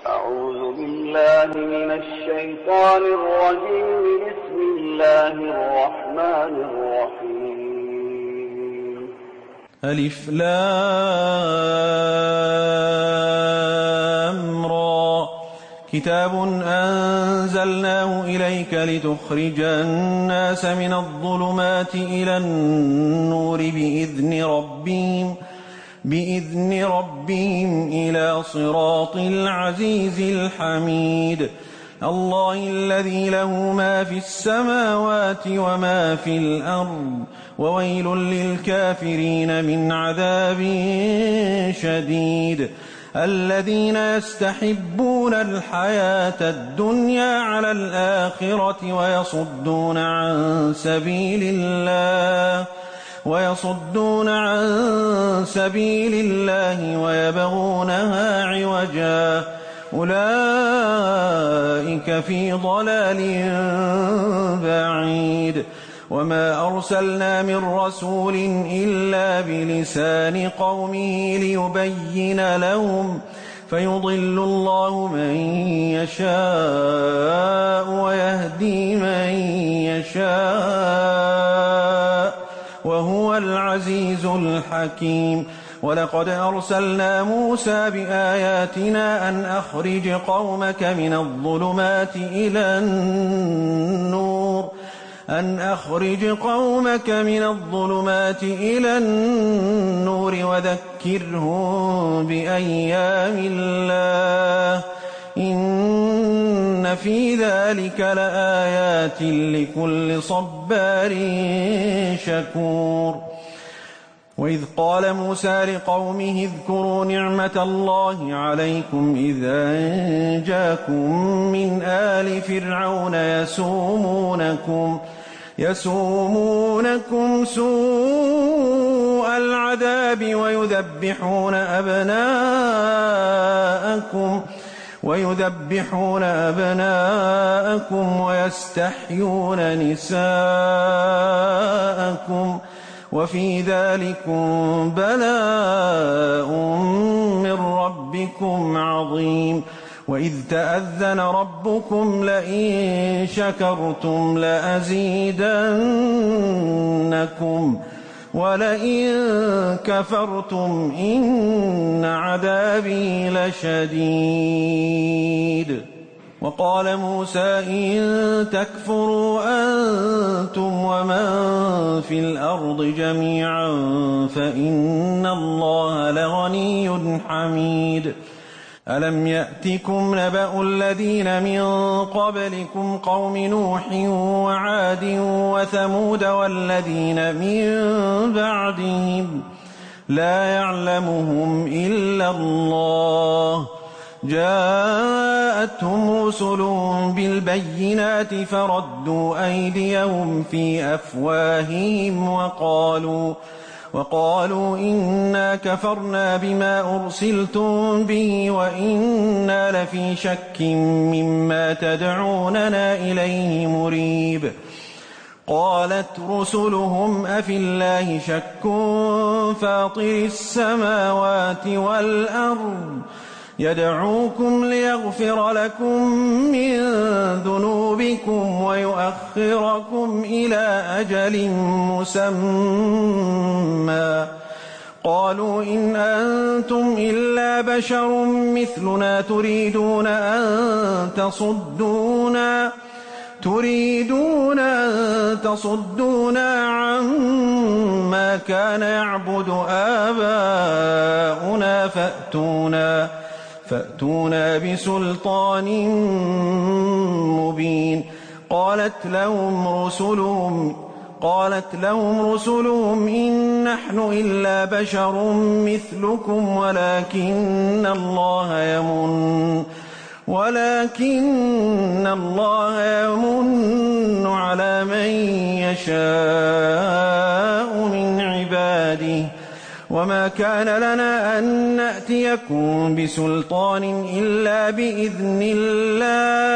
أعوذ بالله من الشيطان الرجيم. بسم الله الرحمن الرحيم. ألف لام را. كتاب أنزلناه إليك لتخرج الناس من الظلمات إلى النور بإذن ربهم إلى صراط العزيز الحميد. الله الذي له ما في السماوات وما في الأرض، وويل للكافرين من عذاب شديد. الذين يستحبون الحياة الدنيا على الآخرة ويصدون عن سبيل الله ويبغونها عوجا، أولئك في ضلال بعيد. وما أرسلنا من رسول إلا بلسان قومه ليبين لهم، فيضل الله من يشاء ويهدي من يشاء، وهو العزيز الحكيم. ولقد أرسلنا موسى بآياتنا أن أخرج قومك من الظلمات إلى النور وذكرهم بأيام الله، إن في ذلك لآيات لكل صبار شكور. وإذ قال موسى لقومه اذكروا نعمة الله عليكم إذ أنجاكم من آل فرعون يسومونكم سوء العذاب ويذبحون أبناءكم ويستحيون نساءكم، وفي ذلكم بلاء من ربكم عظيم. وإذ تأذن ربكم لئن شكرتم لأزيدنكم ولئن كفرتم إن عذابي لشديد. وقال موسى إن تكفروا أنتم ومن في الأرض جميعا فإن الله لغني حميد. ألم يأتكم نبأ الذين من قبلكم قوم نوح وعاد وثمود والذين من بعدهم لا يعلمهم إلا الله، جاءتهم رسل بالبينات فردوا أيديهم في أفواههم وقالوا إنا كفرنا بما أرسلتم به وإنا لفي شك مما تدعوننا إليه مريب. قالت رسلهم أفي الله شك فاطر السماوات والأرض يدعوكم ليغفر لكم من ذنوبكم ويؤخركم إلى أجل مسمى. قالوا إن أنتم إلا بشر مثلنا تريدون أن تصدونا عما كان يعبد آباؤنا فأتونا بسلطان مبين. قالت لهم رسلهم إن نحن إلا بشر مثلكم ولكن الله يمن على من يشاء من عباده، وما كان لنا أن نأتيكم بسلطان إلا بإذن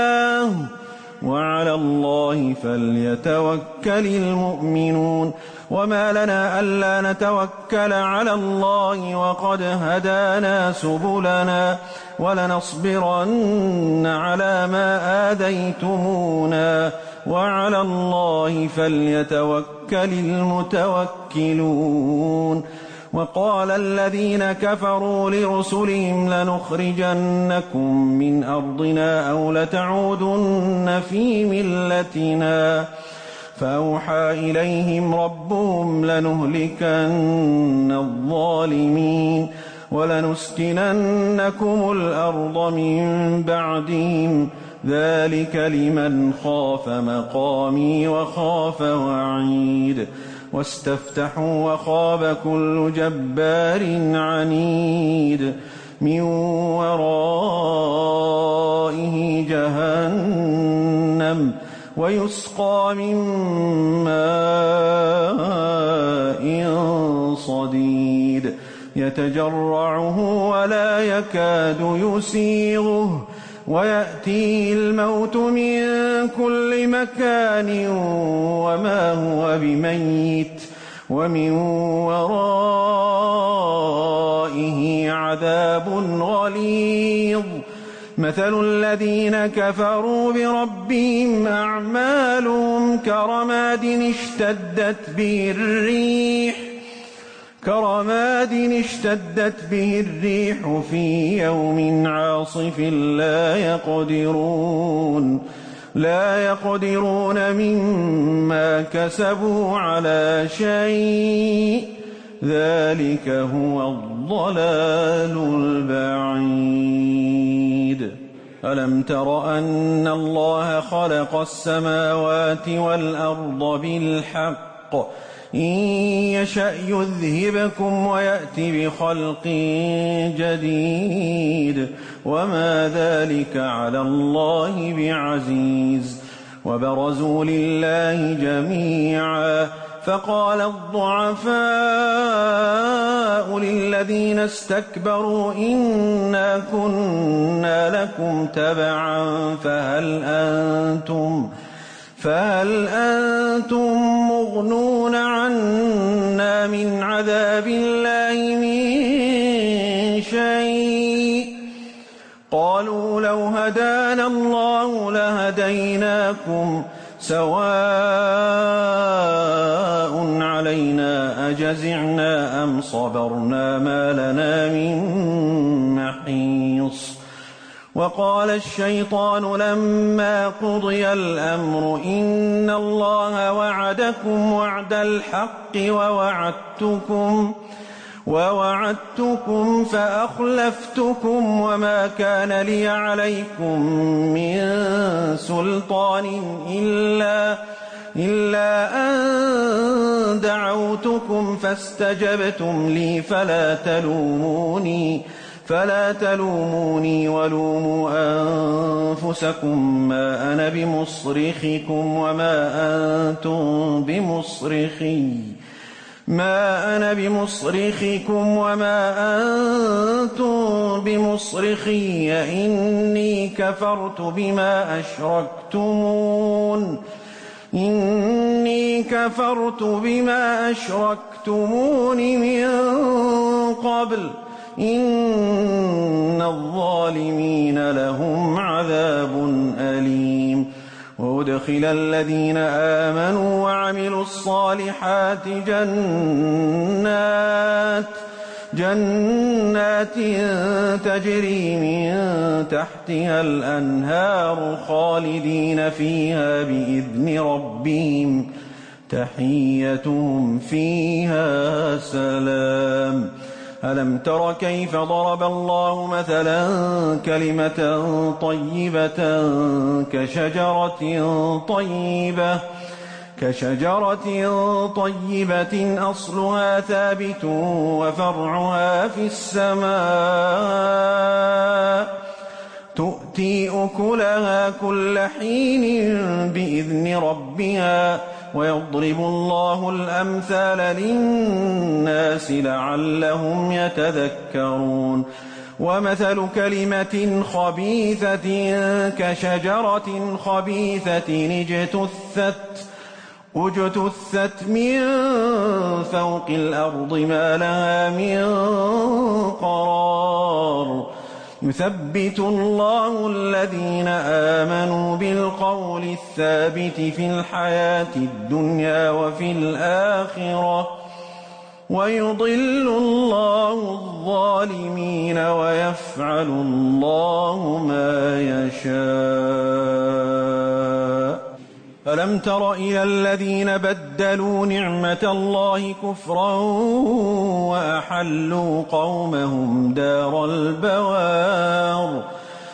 الله، وعلى الله فليتوكل المؤمنون. وما لنا ألا نتوكل على الله وقد هدانا سبلنا ولنصبرن على ما آذيتمونا وعلى الله فليتوكل المتوكلون. وقال الذين كفروا لرسلهم لنخرجنكم من أرضنا أو لتعودن في ملتنا فأوحى إليهم ربهم لنهلكن الظالمين ولنسكننكم الأرض من بعدهم ذلك لمن خاف مقامي وخاف وعيد. واستفتحوا وخاب كل جبار عنيد من ورائه جهنم ويسقى من ماء صديد يتجرعه ولا يكاد يسيغه ويأتيه الموت من كل مكان وما هو بميت ومن ورائه عذاب غليظ. مثل الذين كفروا بربهم أعمالهم كرماد اشتدت به الريح في يوم عاصف لا يقدرون مما كسبوا على شيء ذلك هو الضلال البعيد. ألم تر أن الله خلق السماوات والأرض بالحق إن يشأ يذهبكم ويأت بخلق جديد وما ذلك على الله بعزيز. وبرزوا لله جميعا فقال الضعفاء للذين استكبروا إنا كنا لكم تبعا فهل أنتم مغنون عنا من عذاب الله من شيء قالوا لو هدانا الله لهديناكم سواء علينا أجزعنا أم صبرنا ما لنا من محيص. وقال الشيطان لما قضي الأمر إن الله وعدكم وعد الحق ووعدتكم فأخلفتكم وما كان لي عليكم من سلطان إلا أن دعوتكم فاستجبتم لي فلا تلوموني ولوموا أنفسكم ما أنا بمصرخكم وما أنتم بمصرخي إني كفرت بما أشركتمون من قبل إن الظالمين لهم عذاب أليم. وأدخل الذين آمنوا وعملوا الصالحات جنات تجري من تحتها الأنهار خالدين فيها بإذن ربهم تحيتهم فيها سلام. ألم تر كيف ضرب الله مثلا كلمة طيبة كشجرة طيبة أصلها ثابت وفرعها في السماء تؤتي أكلها كل حين بإذن ربها ويضرب الله الأمثال للناس لعلهم يتذكرون. ومثل كلمة خبيثة كشجرة خبيثة اجتثت من فوق الأرض ما لها من قرار يثبت الله الذين آمنوا بالقول الثابت في الحياة الدنيا وفي الآخرة ويضل الله الظالمين ويفعل الله ما يشاء. ألم تر إلى الذين بدلوا نعمة الله كفرا وأحلوا قومهم دار البوار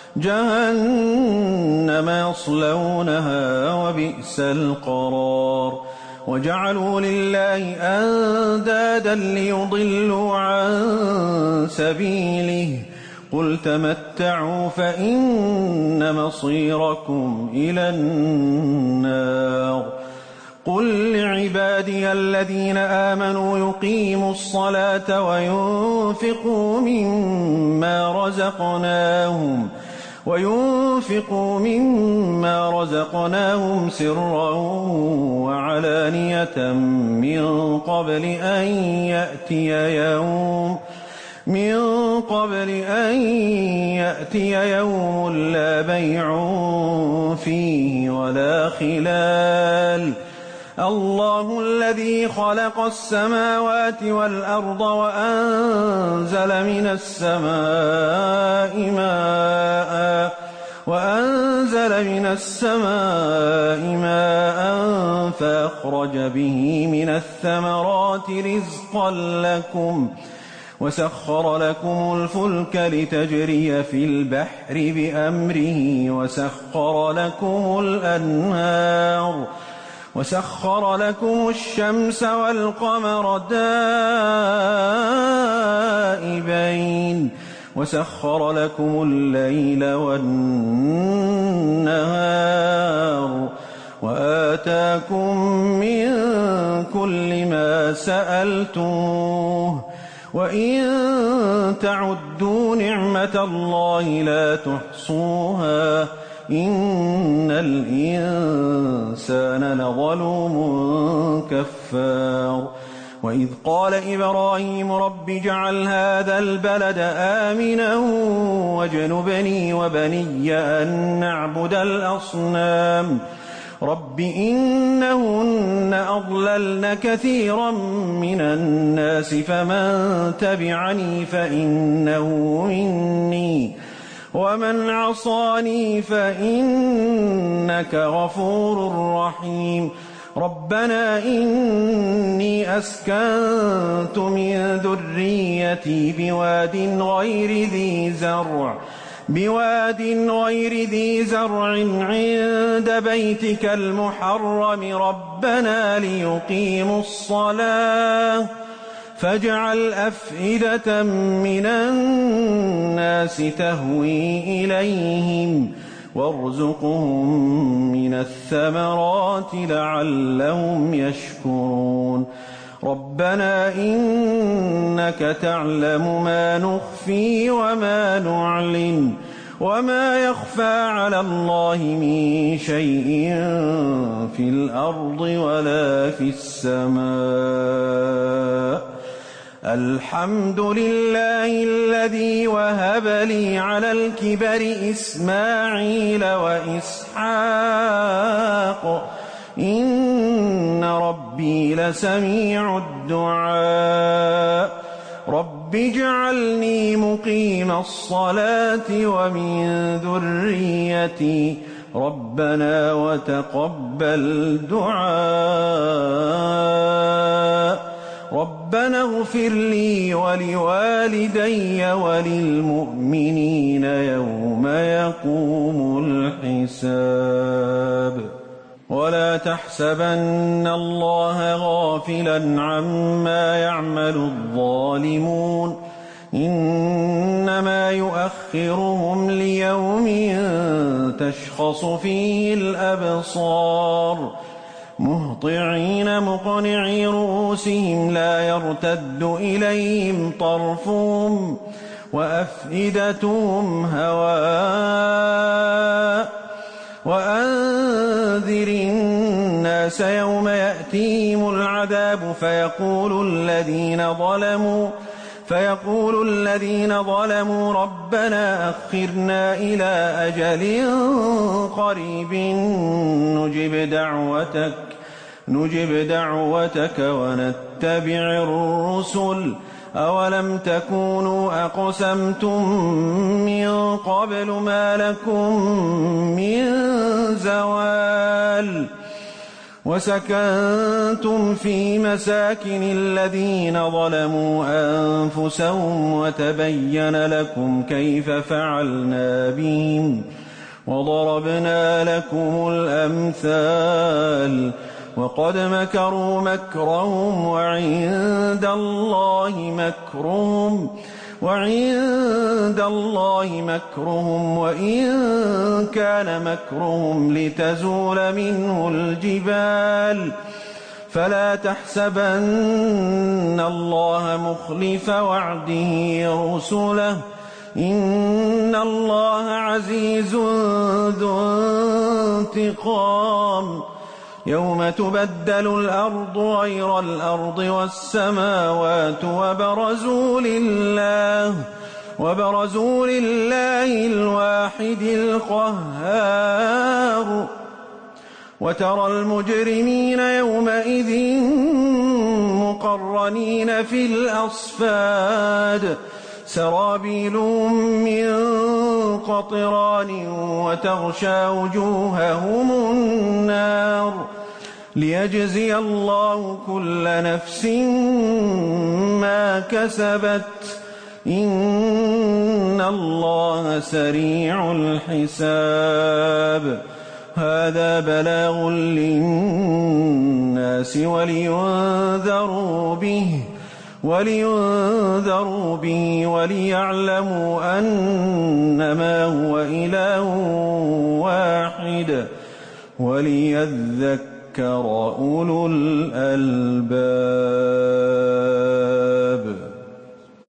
جهنم يصلونها وبئس القرار وجعلوا لله أندادا ليضلوا عن سبيله قل تمتعوا فإن مصيركم إلى النار قل لعبادي الذين آمنوا يقيموا الصلاة وينفقوا مما رزقناهم سرا وعلانية من قبل أن يأتي يوم لا بيع فيه ولا خلال الله الذي خلق السماوات والأرض وأنزل من السماء ماء فأخرج به من الثمرات رزقا لكم وسخر لكم الفلك لتجري في البحر بأمره وسخر لكم الشمس والقمر دائبين وسخر لكم الليل والنهار وآتاكم من كل ما سألتموه وإن تعدوا نعمة الله لا تحصوها إن الإنسان لظلوم كفار وإذ قال إبراهيم رب اجعل هذا البلد آمنا واجنبني وبني أن نعبد الأصنام رب إنهن أضللن كثيرا من الناس فمن تبعني فإنه مني ومن عصاني فإنك غفور رحيم ربنا إني أسكنت من ذريتي بواد غير ذي زرع عند بيتك المحرم ربنا ليقيموا الصلاة فاجعل أفئدة من الناس تهوي إليهم وارزقهم من الثمرات لعلهم يشكرون ربنا إنك تعلم ما نخفي وما نعلن وما يخفى على الله من شيء في الأرض ولا في السماء الحمد لله الذي وهب لي على الكبر إسماعيل وإسحاق إن ربي لسميع الدعاء رب اجعلني مقيم الصلاة ومن ذريتي ربنا وتقبل دعاء ربنا اغفر لي ولوالدي وللمؤمنين يوم يقوم الحساب ولا تحسبن الله غافلا عما يعمل الظالمون إنما يؤخرهم ليوم تشخص فيه الأبصار مهطعين مقنعي رؤوسهم لا يرتد إليهم طرفهم وأفئدتهم هواء وأنذر الناس يوم يأتي العذاب فيقول الذين ظلموا ربنا أخرنا إلى أجل قريب نجب دعوتك ونتبع الرسل أولم تكونوا أقسمتم من قبل ما لكم من زوال وسكنتم في مساكن الذين ظلموا أنفسهم وتبين لكم كيف فعلنا بهم وضربنا لكم الأمثال وقد مكروا مكرهم وعند الله مكرهم وإن كان مكرهم لتزول منه الجبال فلا تحسبن الله مخلف وعده رسله إن الله عزيز ذو انتقام يوم تبدل الأرض غير الأرض والسماوات وبرزوا لله الواحد القهار وترى المجرمين يومئذ مقرنين في الأصفاد سرابيلهم من قطران وتغشى وجوههم النار ليجزي الله كل نفس ما كسبت إن الله سريع الحساب هذا بلاغ للناس ولينذروا به وليعلموا أنما هو إله واحد وليذكر أولو الألباب.